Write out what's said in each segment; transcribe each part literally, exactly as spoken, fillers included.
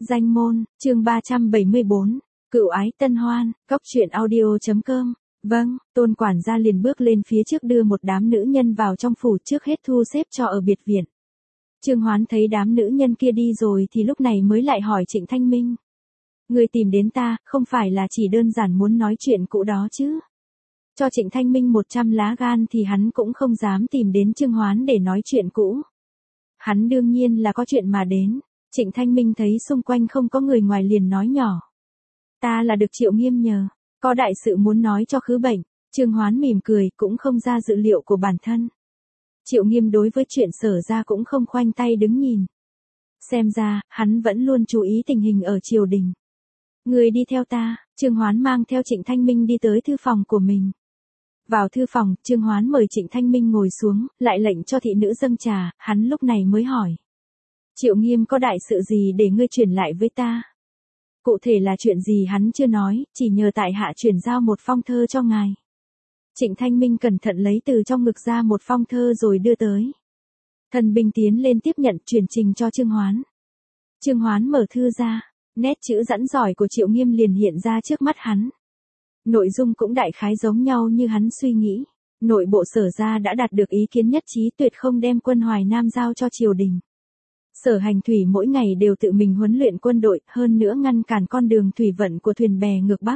Danh môn, chương ba trăm bảy mươi bốn, cựu ái tân hoan, cóc truyện audio.com. Vâng, Tôn quản gia liền bước lên phía trước đưa một đám nữ nhân vào trong phủ, trước hết thu xếp cho ở biệt viện. Trương Hoán thấy đám nữ nhân kia đi rồi thì lúc này mới lại hỏi Trịnh Thanh Minh. Người tìm đến ta, không phải là chỉ đơn giản muốn nói chuyện cũ đó chứ? Cho Trịnh Thanh Minh một trăm lá gan thì hắn cũng không dám tìm đến Trương Hoán để nói chuyện cũ. Hắn đương nhiên là có chuyện mà đến. Trịnh Thanh Minh thấy xung quanh không có người ngoài liền nói nhỏ. Ta là được Triệu Nghiêm nhờ, có đại sự muốn nói cho khứ bệnh. Trương Hoán mỉm cười, cũng không ra dự liệu của bản thân. Triệu Nghiêm đối với chuyện Sở ra cũng không khoanh tay đứng nhìn. Xem ra, hắn vẫn luôn chú ý tình hình ở triều đình. Người đi theo ta. Trương Hoán mang theo Trịnh Thanh Minh đi tới thư phòng của mình. Vào thư phòng, Trương Hoán mời Trịnh Thanh Minh ngồi xuống, lại lệnh cho thị nữ dâng trà, hắn lúc này mới hỏi. Triệu Nghiêm có đại sự gì để ngươi truyền lại với ta? Cụ thể là chuyện gì hắn chưa nói, chỉ nhờ tại hạ chuyển giao một phong thơ cho ngài. Trịnh Thanh Minh cẩn thận lấy từ trong ngực ra một phong thơ rồi đưa tới. Thần binh tiến lên tiếp nhận truyền trình cho Trương Hoán. Trương Hoán mở thư ra, nét chữ dẫn giỏi của Triệu Nghiêm liền hiện ra trước mắt hắn. Nội dung cũng đại khái giống nhau như hắn suy nghĩ. Nội bộ Sở ra đã đạt được ý kiến nhất trí tuyệt không đem quân Hoài Nam giao cho triều đình. Sở Hành Thủy mỗi ngày đều tự mình huấn luyện quân đội, hơn nữa ngăn cản con đường thủy vận của thuyền bè ngược Bắc.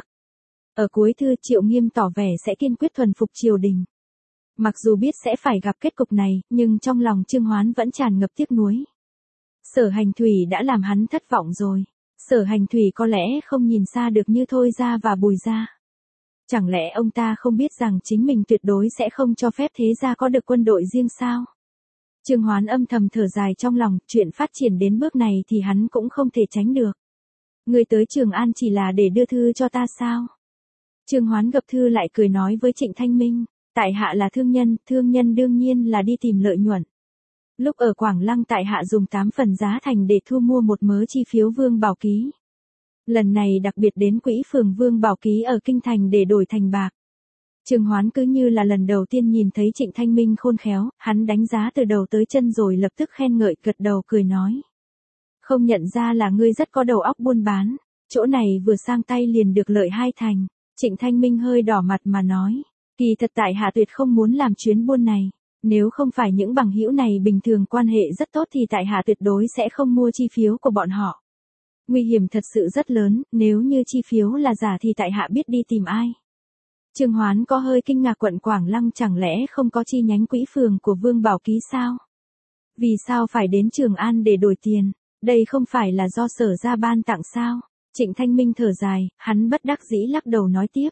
Ở cuối thư Triệu Nghiêm tỏ vẻ sẽ kiên quyết thuần phục triều đình. Mặc dù biết sẽ phải gặp kết cục này, nhưng trong lòng Trương Hoán vẫn tràn ngập tiếc nuối. Sở Hành Thủy đã làm hắn thất vọng rồi. Sở Hành Thủy có lẽ không nhìn xa được như Thôi Gia và Bùi Gia. Chẳng lẽ ông ta không biết rằng chính mình tuyệt đối sẽ không cho phép Thế Gia có được quân đội riêng sao? Trương Hoán âm thầm thở dài trong lòng, chuyện phát triển đến bước này thì hắn cũng không thể tránh được. Người tới Trường An chỉ là để đưa thư cho ta sao? Trương Hoán gập thư lại cười nói với Trịnh Thanh Minh, tại hạ là thương nhân, thương nhân đương nhiên là đi tìm lợi nhuận. Lúc ở Quảng Lăng tại hạ dùng tám phần giá thành để thu mua một mớ chi phiếu Vương Bảo Ký. Lần này đặc biệt đến quỹ phường Vương Bảo Ký ở Kinh Thành để đổi thành bạc. Trương Hoán cứ như là lần đầu tiên nhìn thấy Trịnh Thanh Minh khôn khéo, hắn đánh giá từ đầu tới chân rồi lập tức khen ngợi, gật đầu cười nói. Không nhận ra là ngươi rất có đầu óc buôn bán, chỗ này vừa sang tay liền được lợi hai thành. Trịnh Thanh Minh hơi đỏ mặt mà nói, kỳ thật tại hạ tuyệt không muốn làm chuyến buôn này, nếu không phải những bằng hữu này bình thường quan hệ rất tốt thì tại hạ tuyệt đối sẽ không mua chi phiếu của bọn họ. Nguy hiểm thật sự rất lớn, nếu như chi phiếu là giả thì tại hạ biết đi tìm ai. Trương Hoán có hơi kinh ngạc, quận Quảng Lăng chẳng lẽ không có chi nhánh quỹ phường của Vương Bảo Ký sao? Vì sao phải đến Trường An để đổi tiền, đây không phải là do Sở ra ban tặng sao? Trịnh Thanh Minh thở dài, hắn bất đắc dĩ lắc đầu nói tiếp.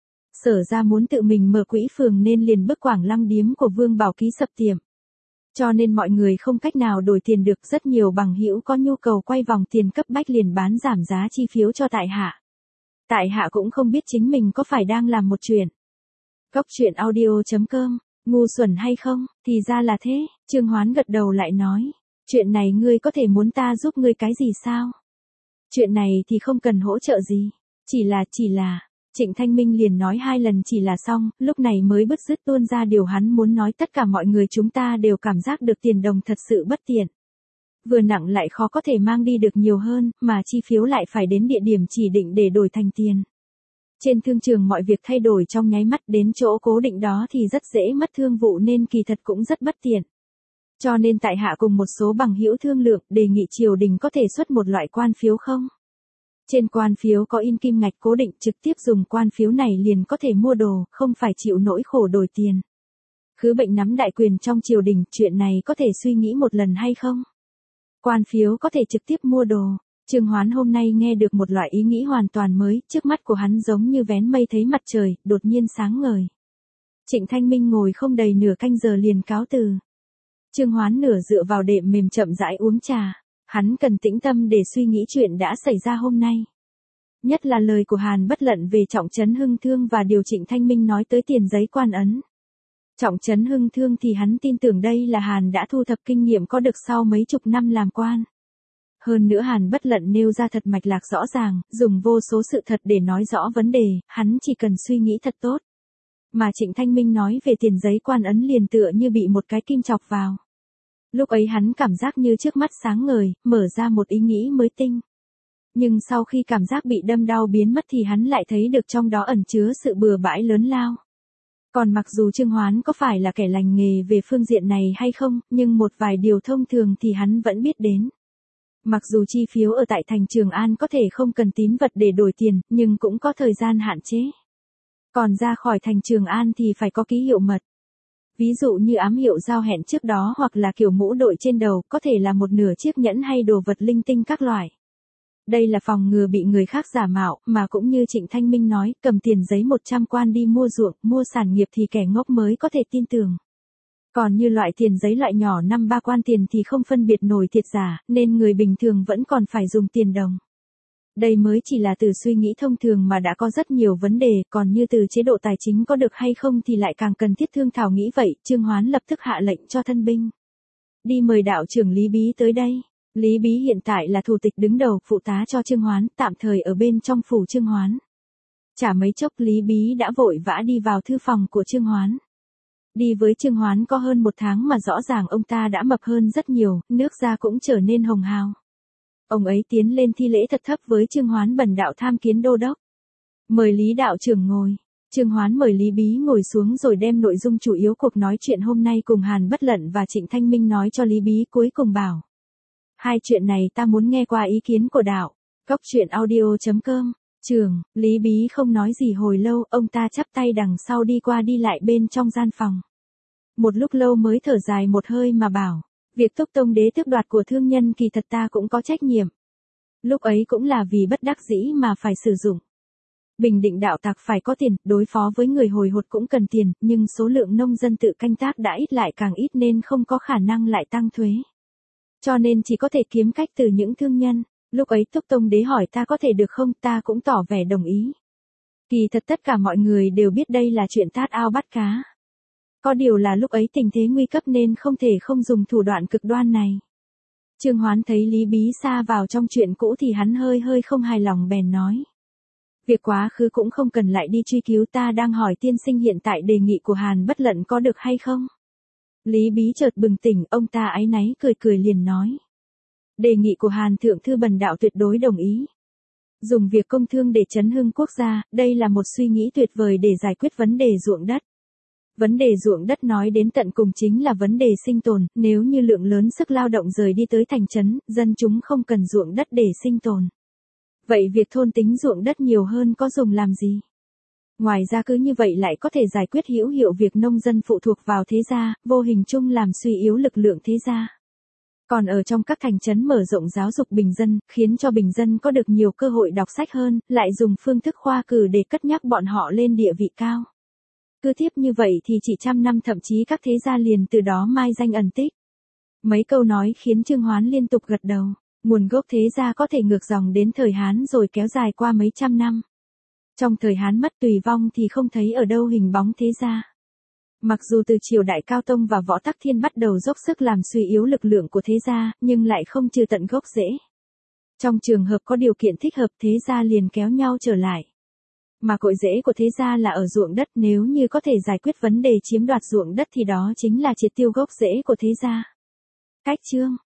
Sở ra muốn tự mình mở quỹ phường nên liền bức Quảng Lăng điếm của Vương Bảo Ký sập tiệm. Cho nên mọi người không cách nào đổi tiền được, rất nhiều bằng hữu có nhu cầu quay vòng tiền cấp bách liền bán giảm giá chi phiếu cho tại hạ. Tại hạ cũng không biết chính mình có phải đang làm một chuyện. Cóc truyện audio.com, ngu xuẩn hay không, thì ra là thế. Trương Hoán gật đầu lại nói, chuyện này ngươi có thể muốn ta giúp ngươi cái gì sao? Chuyện này thì không cần hỗ trợ gì, chỉ là, chỉ là, Trịnh Thanh Minh liền nói hai lần chỉ là xong, lúc này mới bứt rứt tuôn ra điều hắn muốn nói. Tất cả mọi người chúng ta đều cảm giác được tiền đồng thật sự bất tiện. Vừa nặng lại khó có thể mang đi được nhiều hơn, mà chi phiếu lại phải đến địa điểm chỉ định để đổi thành tiền. Trên thương trường mọi việc thay đổi trong nháy mắt, đến chỗ cố định đó thì rất dễ mất thương vụ nên kỳ thật cũng rất bất tiện. Cho nên tại hạ cùng một số bằng hữu thương lượng, đề nghị triều đình có thể xuất một loại quan phiếu không? Trên quan phiếu có in kim ngạch cố định, trực tiếp dùng quan phiếu này liền có thể mua đồ, không phải chịu nỗi khổ đổi tiền. Khứ bệnh nắm đại quyền trong triều đình, chuyện này có thể suy nghĩ một lần hay không? Quan phiếu có thể trực tiếp mua đồ. Trương Hoán hôm nay nghe được một loại ý nghĩ hoàn toàn mới, trước mắt của hắn giống như vén mây thấy mặt trời, đột nhiên sáng ngời. Trịnh Thanh Minh ngồi không đầy nửa canh giờ liền cáo từ. Trương Hoán nửa dựa vào đệm mềm chậm rãi uống trà. Hắn cần tĩnh tâm để suy nghĩ chuyện đã xảy ra hôm nay. Nhất là lời của Hàn Bất Lận về Trọng Trấn Hưng Thương và điều Trịnh Thanh Minh nói tới tiền giấy quan ấn. Trọng Trấn Hưng Thương thì hắn tin tưởng đây là Hàn đã thu thập kinh nghiệm có được sau mấy chục năm làm quan. Hơn nữa Hàn Bất Lận nêu ra thật mạch lạc rõ ràng, dùng vô số sự thật để nói rõ vấn đề, hắn chỉ cần suy nghĩ thật tốt. Mà Trịnh Thanh Minh nói về tiền giấy quan ấn liền tựa như bị một cái kim chọc vào. Lúc ấy hắn cảm giác như trước mắt sáng ngời, mở ra một ý nghĩ mới tinh. nhưng sau khi cảm giác bị đâm đau biến mất thì hắn lại thấy được trong đó ẩn chứa sự bừa bãi lớn lao. Còn mặc dù Trương Hoán có phải là kẻ lành nghề về phương diện này hay không, nhưng một vài điều thông thường thì hắn vẫn biết đến. Mặc dù chi phiếu ở tại thành Trường An có thể không cần tín vật để đổi tiền, nhưng cũng có thời gian hạn chế. Còn ra khỏi thành Trường An thì phải có ký hiệu mật. Ví dụ như ám hiệu giao hẹn trước đó hoặc là kiểu mũ đội trên đầu, có thể là một nửa chiếc nhẫn hay đồ vật linh tinh các loại. Đây là phòng ngừa bị người khác giả mạo, mà cũng như Trịnh Thanh Minh nói, cầm tiền giấy một trăm quan đi mua ruộng, mua sản nghiệp thì kẻ ngốc mới có thể tin tưởng. Còn như loại tiền giấy loại nhỏ năm ba quan tiền thì không phân biệt nổi thiệt giả, nên người bình thường vẫn còn phải dùng tiền đồng. Đây mới chỉ là từ suy nghĩ thông thường mà đã có rất nhiều vấn đề, còn như từ chế độ tài chính có được hay không thì lại càng cần thiết thương thảo nghĩ vậy. Trương Hoán lập tức hạ lệnh cho thân binh đi mời đạo trưởng Lý Bí tới đây. Lý Bí hiện tại là thủ tịch đứng đầu, phụ tá cho Trương Hoán, tạm thời ở bên trong phủ Trương Hoán. Chả mấy chốc Lý Bí đã vội vã đi vào thư phòng của Trương Hoán. Đi với Trương Hoán có hơn một tháng mà rõ ràng ông ta đã mập hơn rất nhiều, nước da cũng trở nên hồng hào. Ông ấy tiến lên thi lễ thật thấp với Trương Hoán bần đạo tham kiến đô đốc. Mời Lý đạo trưởng ngồi. Trương Hoán mời Lý Bí ngồi xuống rồi đem nội dung chủ yếu cuộc nói chuyện hôm nay cùng Hàn Bất Lận và Trịnh Thanh Minh nói cho Lý Bí, cuối cùng bảo. Hai chuyện này ta muốn nghe qua ý kiến của đạo. Cốc truyện audio chấm com. Trường, Lý Bí không nói gì hồi lâu, ông ta chắp tay đằng sau đi qua đi lại bên trong gian phòng. Một lúc lâu mới thở dài một hơi mà bảo. Việc Túc Tông đế tước đoạt của thương nhân kỳ thật ta cũng có trách nhiệm. Lúc ấy cũng là vì bất đắc dĩ mà phải sử dụng. Bình định đạo tặc phải có tiền, đối phó với người hồi hột cũng cần tiền, nhưng số lượng nông dân tự canh tác đã ít lại càng ít nên không có khả năng lại tăng thuế. Cho nên chỉ có thể kiếm cách từ những thương nhân. Lúc ấy Túc Tông đế hỏi ta có thể được không, ta cũng tỏ vẻ đồng ý. Kỳ thật tất cả mọi người đều biết đây là chuyện tát ao bắt cá. Có điều là lúc ấy tình thế nguy cấp nên không thể không dùng thủ đoạn cực đoan này. Trương Hoán thấy Lý Bí sa vào trong chuyện cũ thì hắn hơi hơi không hài lòng bèn nói. Việc quá khứ cũng không cần lại đi truy cứu, ta đang hỏi tiên sinh hiện tại đề nghị của Hàn Bất Lận có được hay không? Lý Bí chợt bừng tỉnh, ông ta áy náy cười cười liền nói. Đề nghị của Hàn Thượng Thư bần đạo tuyệt đối đồng ý. Dùng việc công thương để chấn hưng quốc gia, đây là một suy nghĩ tuyệt vời để giải quyết vấn đề ruộng đất. Vấn đề ruộng đất nói đến tận cùng chính là vấn đề sinh tồn, nếu như lượng lớn sức lao động rời đi tới thành trấn, dân chúng không cần ruộng đất để sinh tồn. Vậy việc thôn tính ruộng đất nhiều hơn có dùng làm gì? Ngoài ra cứ như vậy lại có thể giải quyết hữu hiệu việc nông dân phụ thuộc vào thế gia, vô hình chung làm suy yếu lực lượng thế gia. Còn ở trong các thành trấn mở rộng giáo dục bình dân, khiến cho bình dân có được nhiều cơ hội đọc sách hơn, lại dùng phương thức khoa cử để cất nhắc bọn họ lên địa vị cao. Cứ tiếp như vậy thì chỉ trăm năm thậm chí các thế gia liền từ đó mai danh ẩn tích. Mấy câu nói khiến Trương Hoán liên tục gật đầu. Nguồn gốc thế gia có thể ngược dòng đến thời Hán rồi kéo dài qua mấy trăm năm. Trong thời Hán mất tùy vong thì không thấy ở đâu hình bóng thế gia. Mặc dù từ triều đại Cao Tông và Võ Tắc Thiên bắt đầu dốc sức làm suy yếu lực lượng của thế gia, nhưng lại không trừ tận gốc rễ. Trong trường hợp có điều kiện thích hợp thế gia liền kéo nhau trở lại. Mà cội rễ của thế gia là ở ruộng đất, nếu như có thể giải quyết vấn đề chiếm đoạt ruộng đất thì đó chính là triệt tiêu gốc rễ của thế gia. Cách chương